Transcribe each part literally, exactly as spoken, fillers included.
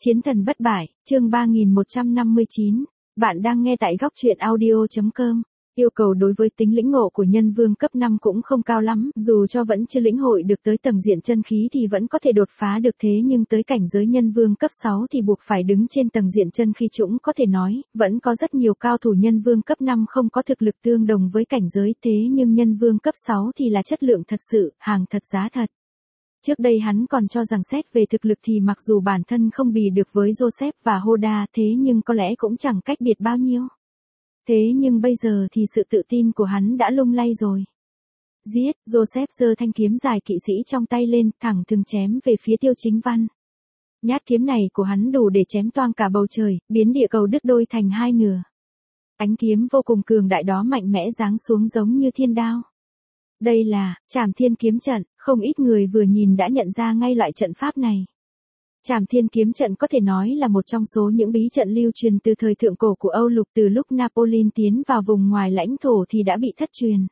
Chiến thần bất bại, chương ba nghìn một trăm năm mươi chín. Bạn đang nghe tại góc truyện audio chấm com. Yêu cầu đối với tính lĩnh ngộ của nhân vương cấp năm cũng không cao lắm, dù cho vẫn chưa lĩnh hội được tới tầng diện chân khí thì vẫn có thể đột phá được, thế nhưng tới cảnh giới nhân vương cấp sáu thì buộc phải đứng trên tầng diện chân khí chúng có thể nói, vẫn có rất nhiều cao thủ nhân vương cấp năm không có thực lực tương đồng với cảnh giới, thế nhưng nhân vương cấp sáu thì là chất lượng thật sự, hàng thật giá thật. Trước đây hắn còn cho rằng xét về thực lực thì mặc dù bản thân không bì được với Joseph và Hoda thế nhưng có lẽ cũng chẳng cách biệt bao nhiêu. Thế nhưng bây giờ thì sự tự tin của hắn đã lung lay rồi. Giết, Joseph giơ thanh kiếm dài kỵ sĩ trong tay lên, thẳng thừng chém về phía Tiêu Chính Văn. Nhát kiếm này của hắn đủ để chém toang cả bầu trời, biến địa cầu đứt đôi thành hai nửa. Ánh kiếm vô cùng cường đại đó mạnh mẽ giáng xuống giống như thiên đao. Đây là Trảm Thiên kiếm trận, không ít người vừa nhìn đã nhận ra ngay loại trận pháp này. Trảm Thiên kiếm trận có thể nói là một trong số những bí trận lưu truyền từ thời thượng cổ của Âu Lục, từ lúc Napoleon tiến vào vùng ngoài lãnh thổ thì đã bị thất truyền.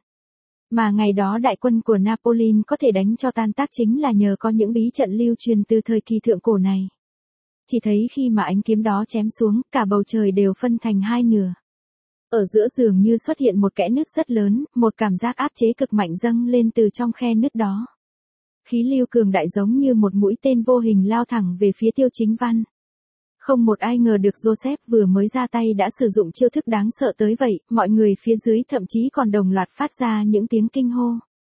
Mà ngày đó đại quân của Napoleon có thể đánh cho tan tác chính là nhờ có những bí trận lưu truyền từ thời kỳ thượng cổ này. Chỉ thấy khi mà ánh kiếm đó chém xuống, cả bầu trời đều phân thành hai nửa. Ở giữa dường như xuất hiện một kẽ nứt rất lớn, một cảm giác áp chế cực mạnh dâng lên từ trong khe nứt đó. Khí lưu cường đại giống như một mũi tên vô hình lao thẳng về phía Tiêu Chính Văn. Không một ai ngờ được Joseph vừa mới ra tay đã sử dụng chiêu thức đáng sợ tới vậy, mọi người phía dưới thậm chí còn đồng loạt phát ra những tiếng kinh hô.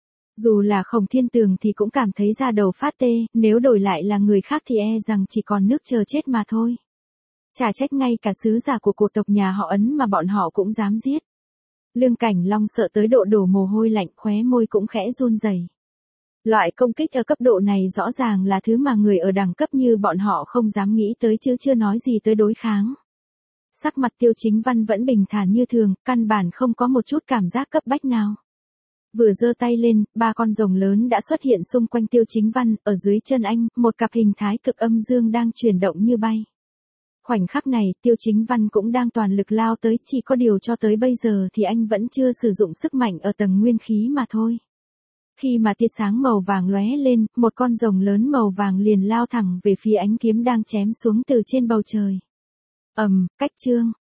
Dù là Khổng Thiên Tường thì cũng cảm thấy da đầu phát tê, nếu đổi lại là người khác thì e rằng chỉ còn nước chờ chết mà thôi. Chả trách ngay cả sứ giả của cổ tộc nhà họ Ấn mà bọn họ cũng dám giết. Lương Cảnh Long sợ tới độ đổ mồ hôi lạnh, khóe môi cũng khẽ run rẩy. Loại công kích ở cấp độ này rõ ràng là thứ mà người ở đẳng cấp như bọn họ không dám nghĩ tới chứ chưa nói gì tới đối kháng. Sắc mặt Tiêu Chính Văn vẫn bình thản như thường, căn bản không có một chút cảm giác cấp bách nào. Vừa giơ tay lên, ba con rồng lớn đã xuất hiện xung quanh Tiêu Chính Văn, ở dưới chân anh, một cặp hình thái cực âm dương đang chuyển động như bay. Khoảnh khắc này, Tiêu Chính Văn cũng đang toàn lực lao tới, chỉ có điều cho tới bây giờ thì anh vẫn chưa sử dụng sức mạnh ở tầng nguyên khí mà thôi. Khi mà tia sáng màu vàng lóe lên, một con rồng lớn màu vàng liền lao thẳng về phía ánh kiếm đang chém xuống từ trên bầu trời. Ầm, cách chương,